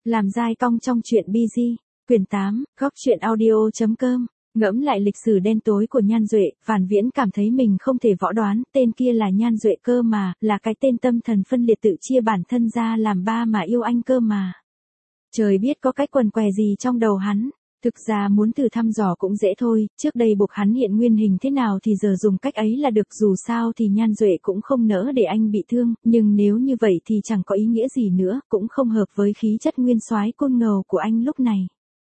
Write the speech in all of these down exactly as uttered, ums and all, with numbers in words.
Làm dai cong trong truyện bi gi, quyển tám, góc truyện audio chấm com. Ngẫm lại lịch sử đen tối của Nhan Duệ, Phản Viễn cảm thấy mình không thể võ đoán, tên kia là Nhan Duệ cơ mà, là cái tên tâm thần phân liệt tự chia bản thân ra làm ba mà yêu anh cơ mà. Trời biết có cái quần què gì trong đầu hắn. Thực ra muốn thử thăm dò cũng dễ thôi, trước đây buộc hắn hiện nguyên hình thế nào thì giờ dùng cách ấy là được, dù sao thì Nhan Duệ cũng không nỡ để anh bị thương, nhưng nếu như vậy thì chẳng có ý nghĩa gì nữa, cũng không hợp với khí chất nguyên soái côn ngầu của anh lúc này.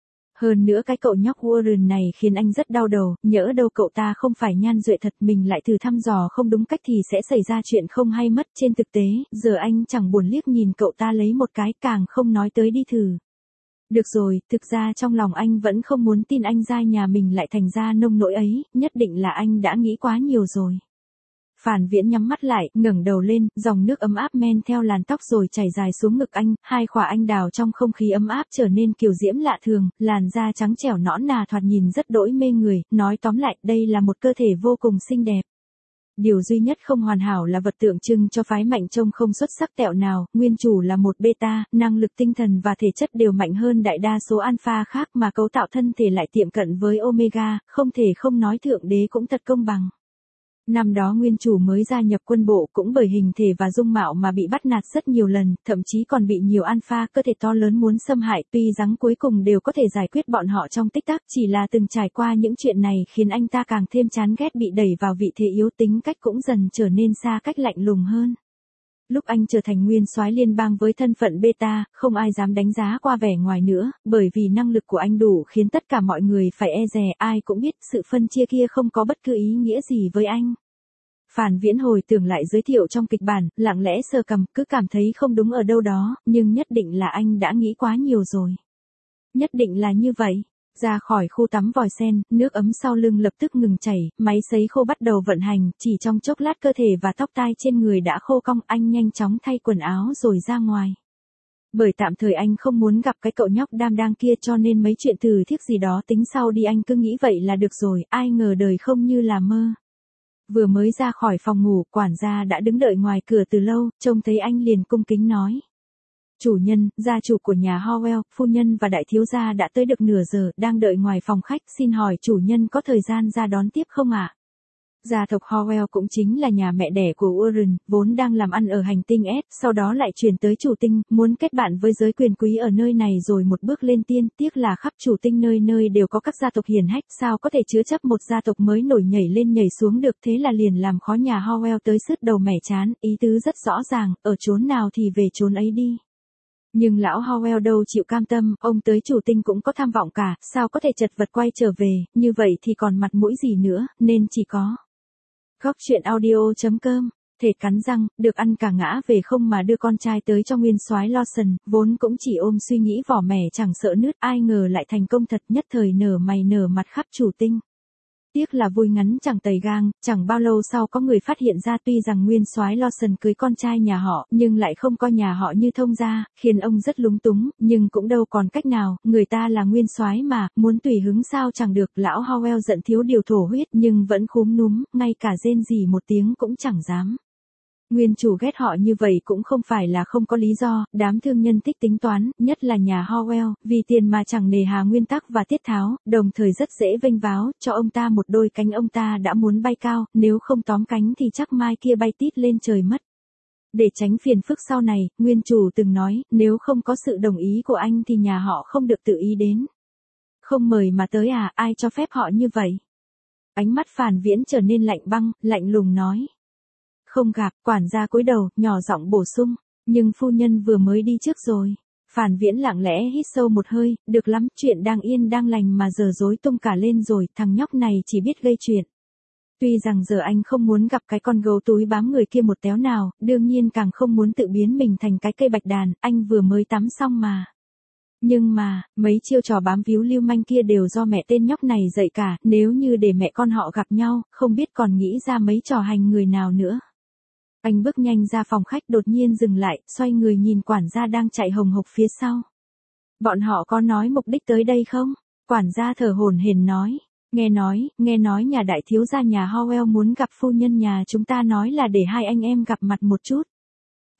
Hơn nữa cái cậu nhóc Warren này khiến anh rất đau đầu, nhỡ đâu cậu ta không phải Nhan Duệ thật, mình lại thử thăm dò không đúng cách thì sẽ xảy ra chuyện không hay mất. Trên thực tế, giờ anh chẳng buồn liếc nhìn cậu ta lấy một cái, càng không nói tới đi thử. Được rồi, thực ra trong lòng anh vẫn không muốn tin anh giai nhà mình lại thành ra nông nỗi ấy, nhất định là anh đã nghĩ quá nhiều rồi. Phản Viễn nhắm mắt lại, ngẩng đầu lên, dòng nước ấm áp men theo làn tóc rồi chảy dài xuống ngực anh, hai khỏa anh đào trong không khí ấm áp trở nên kiều diễm lạ thường, làn da trắng trẻo nõn nà thoạt nhìn rất đỗi mê người, nói tóm lại, đây là một cơ thể vô cùng xinh đẹp. Điều duy nhất không hoàn hảo là vật tượng trưng cho phái mạnh trông không xuất sắc tẹo nào, nguyên chủ là một beta, năng lực tinh thần và thể chất đều mạnh hơn đại đa số alpha khác mà cấu tạo thân thể lại tiệm cận với omega, không thể không nói thượng đế cũng thật công bằng. Năm đó nguyên chủ mới gia nhập quân bộ cũng bởi hình thể và dung mạo mà bị bắt nạt rất nhiều lần, thậm chí còn bị nhiều alpha cơ thể to lớn muốn xâm hại, tuy rằng cuối cùng đều có thể giải quyết bọn họ trong tích tắc, chỉ là từng trải qua những chuyện này khiến anh ta càng thêm chán ghét bị đẩy vào vị thế yếu, tính cách cũng dần trở nên xa cách lạnh lùng hơn. Lúc anh trở thành nguyên soái liên bang với thân phận beta, không ai dám đánh giá qua vẻ ngoài nữa, bởi vì năng lực của anh đủ khiến tất cả mọi người phải e dè, ai cũng biết sự phân chia kia không có bất cứ ý nghĩa gì với anh. Phản Viễn hồi tưởng lại giới thiệu trong kịch bản, lặng lẽ sờ cằm, cứ cảm thấy không đúng ở đâu đó, nhưng nhất định là anh đã nghĩ quá nhiều rồi. Nhất định là như vậy. Ra khỏi khu tắm vòi sen, nước ấm sau lưng lập tức ngừng chảy, máy sấy khô bắt đầu vận hành, chỉ trong chốc lát cơ thể và tóc tai trên người đã khô cong, anh nhanh chóng thay quần áo rồi ra ngoài. Bởi tạm thời anh không muốn gặp cái cậu nhóc đam đang kia cho nên mấy chuyện thử thiếc gì đó tính sau đi, anh cứ nghĩ vậy là được rồi, ai ngờ đời không như là mơ. Vừa mới ra khỏi phòng ngủ, quản gia đã đứng đợi ngoài cửa từ lâu, trông thấy anh liền cung kính nói. Chủ nhân, gia chủ của nhà Howell, phu nhân và đại thiếu gia đã tới được nửa giờ, đang đợi ngoài phòng khách, xin hỏi chủ nhân có thời gian ra đón tiếp không ạ? Gia tộc Howell cũng chính là nhà mẹ đẻ của Warren, vốn đang làm ăn ở hành tinh S, sau đó lại chuyển tới chủ tinh, muốn kết bạn với giới quyền quý ở nơi này rồi một bước lên tiên, tiếc là khắp chủ tinh nơi nơi đều có các gia tộc hiển hách, sao có thể chứa chấp một gia tộc mới nổi nhảy lên nhảy xuống được, thế là liền làm khó nhà Howell tới sứt đầu mẻ chán, ý tứ rất rõ ràng, ở chốn nào thì về chốn ấy đi. Nhưng lão Howell đâu chịu cam tâm, ông tới chủ tinh cũng có tham vọng cả, sao có thể chật vật quay trở về, như vậy thì còn mặt mũi gì nữa, nên chỉ có. Góc truyện audio chấm com, thể cắn răng, được ăn cả ngã về không mà đưa con trai tới cho nguyên soái Lawson, vốn cũng chỉ ôm suy nghĩ vỏ mẻ chẳng sợ nứt, ai ngờ lại thành công thật, nhất thời nở mày nở mặt khắp chủ tinh. Tiếc là vui ngắn chẳng tày gang, chẳng bao lâu sau có người phát hiện ra tuy rằng nguyên soái Lawson cưới con trai nhà họ, nhưng lại không coi nhà họ như thông gia, khiến ông rất lúng túng, nhưng cũng đâu còn cách nào, người ta là nguyên soái mà, muốn tùy hứng sao chẳng được, lão Howell giận thiếu điều thổ huyết nhưng vẫn khúm núm, ngay cả rên rỉ một tiếng cũng chẳng dám. Nguyên chủ ghét họ như vậy cũng không phải là không có lý do, đám thương nhân thích tính toán, nhất là nhà Howell, vì tiền mà chẳng nề hà nguyên tắc và tiết tháo, đồng thời rất dễ vênh váo, cho ông ta một đôi cánh ông ta đã muốn bay cao, nếu không tóm cánh thì chắc mai kia bay tít lên trời mất. Để tránh phiền phức sau này, nguyên chủ từng nói, nếu không có sự đồng ý của anh thì nhà họ không được tự ý đến. Không mời mà tới à, ai cho phép họ như vậy? Ánh mắt Phản Viễn trở nên lạnh băng, lạnh lùng nói. Không gặp, quản gia cúi đầu, nhỏ giọng bổ sung, nhưng phu nhân vừa mới đi trước rồi. Phản Viễn lặng lẽ hít sâu một hơi, được lắm, chuyện đang yên đang lành mà giờ rối tung cả lên rồi, thằng nhóc này chỉ biết gây chuyện. Tuy rằng giờ anh không muốn gặp cái con gấu túi bám người kia một téo nào, đương nhiên càng không muốn tự biến mình thành cái cây bạch đàn, anh vừa mới tắm xong mà. Nhưng mà, mấy chiêu trò bám víu lưu manh kia đều do mẹ tên nhóc này dạy cả, nếu như để mẹ con họ gặp nhau, không biết còn nghĩ ra mấy trò hành người nào nữa. Anh bước nhanh ra phòng khách, đột nhiên dừng lại, xoay người nhìn quản gia đang chạy hồng hộc phía sau. Bọn họ có nói mục đích tới đây không? Quản gia thở hổn hển nói. Nghe nói, nghe nói nhà đại thiếu gia nhà Howell muốn gặp phu nhân nhà chúng ta, nói là để hai anh em gặp mặt một chút.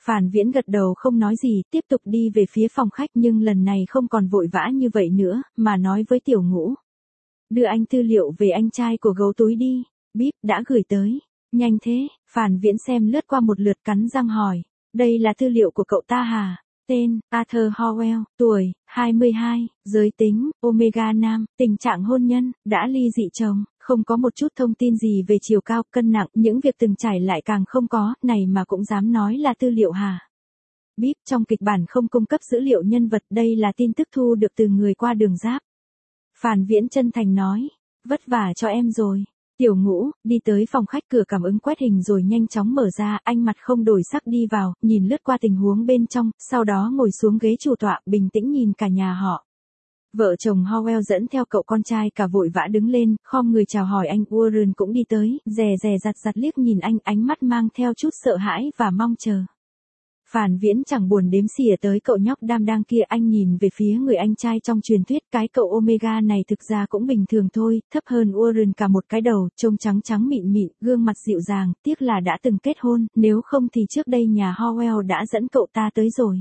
Phản Viễn gật đầu không nói gì, tiếp tục đi về phía phòng khách nhưng lần này không còn vội vã như vậy nữa, mà nói với Tiểu Ngũ. Đưa anh tư liệu về anh trai của gấu túi đi, bíp đã gửi tới. Nhanh thế, Phản Viễn xem lướt qua một lượt cắn răng hỏi. Đây là tư liệu của cậu ta hả? Tên, Arthur Howell, tuổi, hai mươi hai, giới tính, Omega nam, tình trạng hôn nhân, đã ly dị chồng, không có một chút thông tin gì về chiều cao, cân nặng, những việc từng trải lại càng không có, này mà cũng dám nói là tư liệu hả? Bíp trong kịch bản không cung cấp dữ liệu nhân vật, đây là tin tức thu được từ người qua đường giáp. Phản Viễn chân thành nói, vất vả cho em rồi. Tiểu Ngũ, đi tới phòng khách cửa cảm ứng quét hình rồi nhanh chóng mở ra, anh mặt không đổi sắc đi vào, nhìn lướt qua tình huống bên trong, sau đó ngồi xuống ghế chủ tọa, bình tĩnh nhìn cả nhà họ. Vợ chồng Howell dẫn theo cậu con trai cả vội vã đứng lên, khom người chào hỏi anh. Warren cũng đi tới, dè dè dặt dặt liếc nhìn anh, ánh mắt mang theo chút sợ hãi và mong chờ. Phản Viễn chẳng buồn đếm xỉa tới cậu nhóc đam đang kia, anh nhìn về phía người anh trai trong truyền thuyết, cái cậu Omega này thực ra cũng bình thường thôi, thấp hơn Warren cả một cái đầu, trông trắng trắng mịn mịn, gương mặt dịu dàng, tiếc là đã từng kết hôn, nếu không thì trước đây nhà Howell đã dẫn cậu ta tới rồi.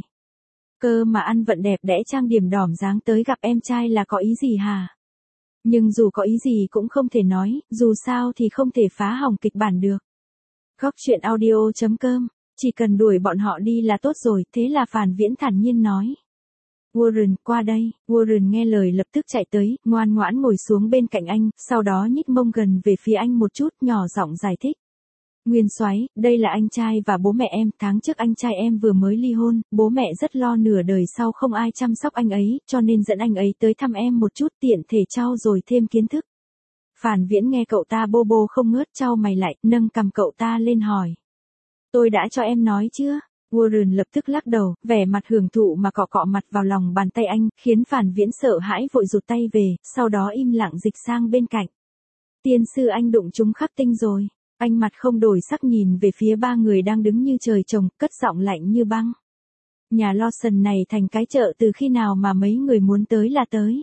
Cơ mà ăn vận đẹp đẽ trang điểm đỏm dáng tới gặp em trai là có ý gì hả? Nhưng dù có ý gì cũng không thể nói, dù sao thì không thể phá hỏng kịch bản được. Góc truyện audio chấm com, chỉ cần đuổi bọn họ đi là tốt rồi, thế là Phản Viễn thản nhiên nói. Warren, qua đây. Warren nghe lời lập tức chạy tới, ngoan ngoãn ngồi xuống bên cạnh anh, sau đó nhích mông gần về phía anh một chút, nhỏ giọng giải thích. Nguyên soái, đây là anh trai và bố mẹ em, tháng trước anh trai em vừa mới ly hôn, bố mẹ rất lo nửa đời sau không ai chăm sóc anh ấy, cho nên dẫn anh ấy tới thăm em một chút, tiện thể trau dồi thêm kiến thức. Phản Viễn nghe cậu ta bô bô không ngớt, trao mày lại, nâng cầm cậu ta lên hỏi. Tôi đã cho em nói chưa? Warren lập tức lắc đầu, vẻ mặt hưởng thụ mà cọ cọ mặt vào lòng bàn tay anh, khiến Phản Viễn sợ hãi vội rụt tay về, sau đó im lặng dịch sang bên cạnh. Tiên sư anh đụng trúng khắc tinh rồi. Anh mặt không đổi sắc nhìn về phía ba người đang đứng như trời trồng, cất giọng lạnh như băng. Nhà Lawson này thành cái chợ từ khi nào mà mấy người muốn tới là tới.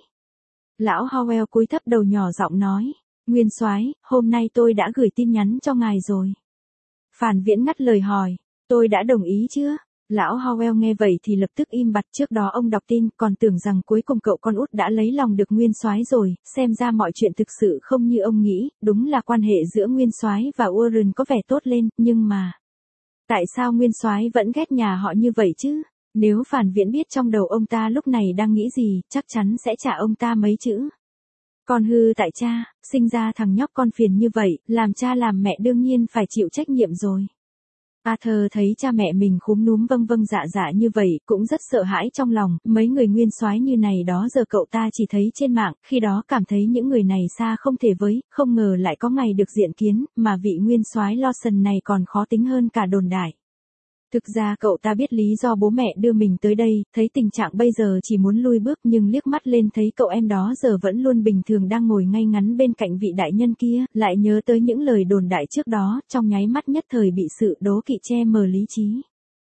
Lão Howell cúi thấp đầu nhỏ giọng nói. Nguyên soái, hôm nay tôi đã gửi tin nhắn cho ngài rồi. Phản Viễn ngắt lời hỏi. Tôi đã đồng ý chưa? Lão Howell nghe vậy thì lập tức im bặt, trước đó ông đọc tin còn tưởng rằng cuối cùng cậu con út đã lấy lòng được Nguyên soái rồi, xem ra mọi chuyện thực sự không như ông nghĩ, đúng là quan hệ giữa Nguyên soái và Warren có vẻ tốt lên, nhưng mà tại sao Nguyên soái vẫn ghét nhà họ như vậy chứ? Nếu Phản Viễn biết trong đầu ông ta lúc này đang nghĩ gì, chắc chắn sẽ trả ông ta mấy chữ. Con hư tại cha, sinh ra thằng nhóc con phiền như vậy, làm cha làm mẹ đương nhiên phải chịu trách nhiệm rồi. Arthur thấy cha mẹ mình khúm núm vâng vâng dạ dạ như vậy, cũng rất sợ hãi trong lòng, mấy người nguyên soái như này đó giờ cậu ta chỉ thấy trên mạng, khi đó cảm thấy những người này xa không thể với, không ngờ lại có ngày được diện kiến, mà vị nguyên soái Lawson này còn khó tính hơn cả đồn đại. Thực ra cậu ta biết lý do bố mẹ đưa mình tới đây, thấy tình trạng bây giờ chỉ muốn lui bước nhưng liếc mắt lên thấy cậu em đó giờ vẫn luôn bình thường đang ngồi ngay ngắn bên cạnh vị đại nhân kia, lại nhớ tới những lời đồn đại trước đó, trong nháy mắt nhất thời bị sự đố kỵ che mờ lý trí.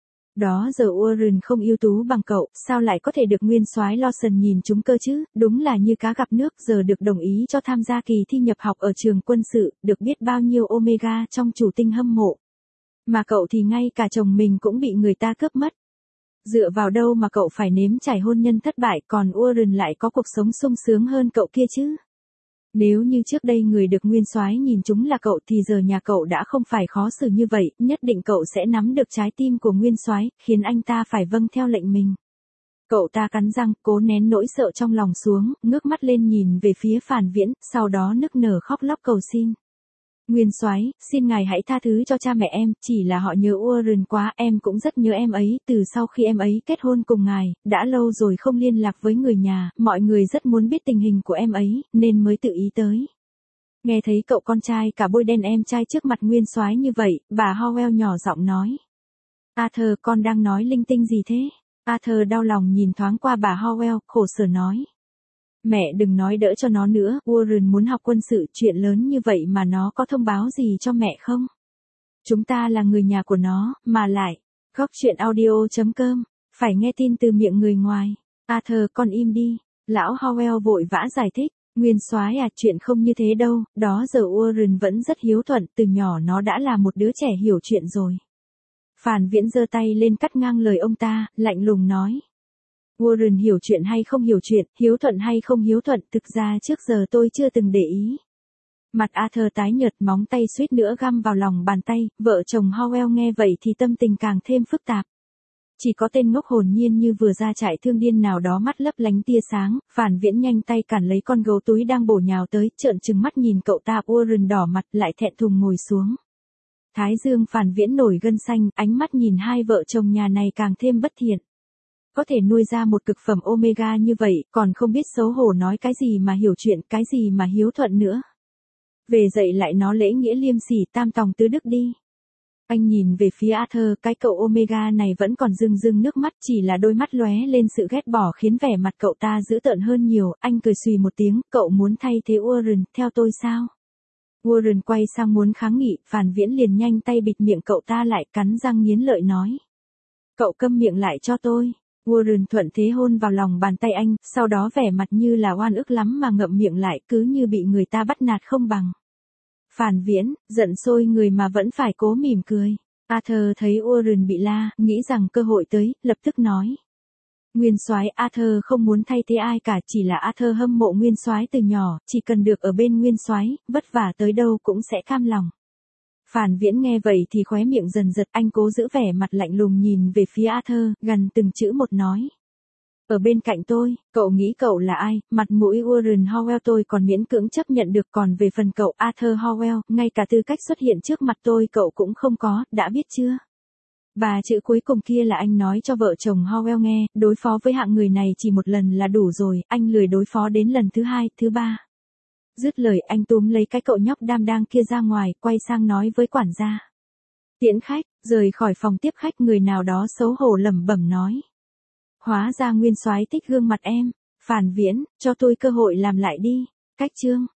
Đó giờ Warren không ưu tú bằng cậu, sao lại có thể được nguyên soái Lawson nhìn trúng cơ chứ, đúng là như cá gặp nước, giờ được đồng ý cho tham gia kỳ thi nhập học ở trường quân sự, được biết bao nhiêu Omega trong chủ tinh hâm mộ. Mà cậu thì ngay cả chồng mình cũng bị người ta cướp mất. Dựa vào đâu mà cậu phải nếm trải hôn nhân thất bại, còn Warren lại có cuộc sống sung sướng hơn cậu kia chứ? Nếu như trước đây người được nguyên soái nhìn chúng là cậu thì giờ nhà cậu đã không phải khó xử như vậy, nhất định cậu sẽ nắm được trái tim của nguyên soái, khiến anh ta phải vâng theo lệnh mình. Cậu ta cắn răng, cố nén nỗi sợ trong lòng xuống, ngước mắt lên nhìn về phía Phản Viễn, sau đó nức nở khóc lóc cầu xin. Nguyên soái, xin ngài hãy tha thứ cho cha mẹ em, chỉ là họ nhớ Warren quá, em cũng rất nhớ em ấy, từ sau khi em ấy kết hôn cùng ngài, đã lâu rồi không liên lạc với người nhà, mọi người rất muốn biết tình hình của em ấy, nên mới tự ý tới. Nghe thấy cậu con trai cả bôi đen em trai trước mặt nguyên soái như vậy, bà Howell nhỏ giọng nói. Arthur, con đang nói linh tinh gì thế? Arthur đau lòng nhìn thoáng qua bà Howell, khổ sở nói. Mẹ đừng nói đỡ cho nó nữa, Warren muốn học quân sự, chuyện lớn như vậy mà nó có thông báo gì cho mẹ không? Chúng ta là người nhà của nó, mà lại. Góc truyện audio chấm com, phải nghe tin từ miệng người ngoài. Arthur, con im đi. Lão Howell vội vã giải thích. Nguyên soái à, chuyện không như thế đâu, đó giờ Warren vẫn rất hiếu thuận, từ nhỏ nó đã là một đứa trẻ hiểu chuyện rồi. Phàn Viễn giơ tay lên cắt ngang lời ông ta, lạnh lùng nói. Warren hiểu chuyện hay không hiểu chuyện, hiếu thuận hay không hiếu thuận, thực ra trước giờ tôi chưa từng để ý. Mặt Arthur tái nhợt, móng tay suýt nữa găm vào lòng bàn tay, vợ chồng Howell nghe vậy thì tâm tình càng thêm phức tạp. Chỉ có tên ngốc hồn nhiên như vừa ra trại thương điên nào đó mắt lấp lánh tia sáng, Phàn Viễn nhanh tay cản lấy con gấu túi đang bổ nhào tới, trợn trừng mắt nhìn cậu ta. Warren đỏ mặt lại thẹn thùng ngồi xuống. Thái dương Phàn Viễn nổi gân xanh, ánh mắt nhìn hai vợ chồng nhà này càng thêm bất thiện. Có thể nuôi ra một cực phẩm Omega như vậy, còn không biết xấu hổ nói cái gì mà hiểu chuyện, cái gì mà hiếu thuận nữa. Về dậy lại nó lễ nghĩa liêm sỉ tam tòng tứ đức đi. Anh nhìn về phía Arthur, cái cậu Omega này vẫn còn rưng rưng nước mắt, chỉ là đôi mắt lóe lên sự ghét bỏ khiến vẻ mặt cậu ta dữ tợn hơn nhiều. Anh cười xùy một tiếng, cậu muốn thay thế Warren, theo tôi sao? Warren quay sang muốn kháng nghị, Phàn Viễn liền nhanh tay bịt miệng cậu ta lại, cắn răng nghiến lợi nói. Cậu câm miệng lại cho tôi. Warren thuận thế hôn vào lòng bàn tay anh, sau đó vẻ mặt như là oan ức lắm mà ngậm miệng lại, cứ như bị người ta bắt nạt không bằng. Phàn Viễn, giận sôi người mà vẫn phải cố mỉm cười. Arthur thấy Warren bị la, nghĩ rằng cơ hội tới, lập tức nói. Nguyên soái, Arthur không muốn thay thế ai cả, chỉ là Arthur hâm mộ Nguyên soái từ nhỏ, chỉ cần được ở bên Nguyên soái, vất vả tới đâu cũng sẽ cam lòng. Phàn Viễn nghe vậy thì khóe miệng dần giật, anh cố giữ vẻ mặt lạnh lùng nhìn về phía Arthur, gần từng chữ một nói. Ở bên cạnh tôi, cậu nghĩ cậu là ai, mặt mũi Warren Howell tôi còn miễn cưỡng chấp nhận được, còn về phần cậu Arthur Howell, ngay cả tư cách xuất hiện trước mặt tôi cậu cũng không có, đã biết chưa? Ba chữ cuối cùng kia là anh nói cho vợ chồng Howell nghe, đối phó với hạng người này chỉ một lần là đủ rồi, anh lười đối phó đến lần thứ hai, thứ ba. Dứt lời anh túm lấy cái cậu nhóc đam đang kia ra ngoài, quay sang nói với quản gia. Tiễn khách, rời khỏi phòng tiếp khách, người nào đó xấu hổ lẩm bẩm nói. Hóa ra Nguyên soái thích gương mặt em. Phàn Viễn, cho tôi cơ hội làm lại đi. Cách chương.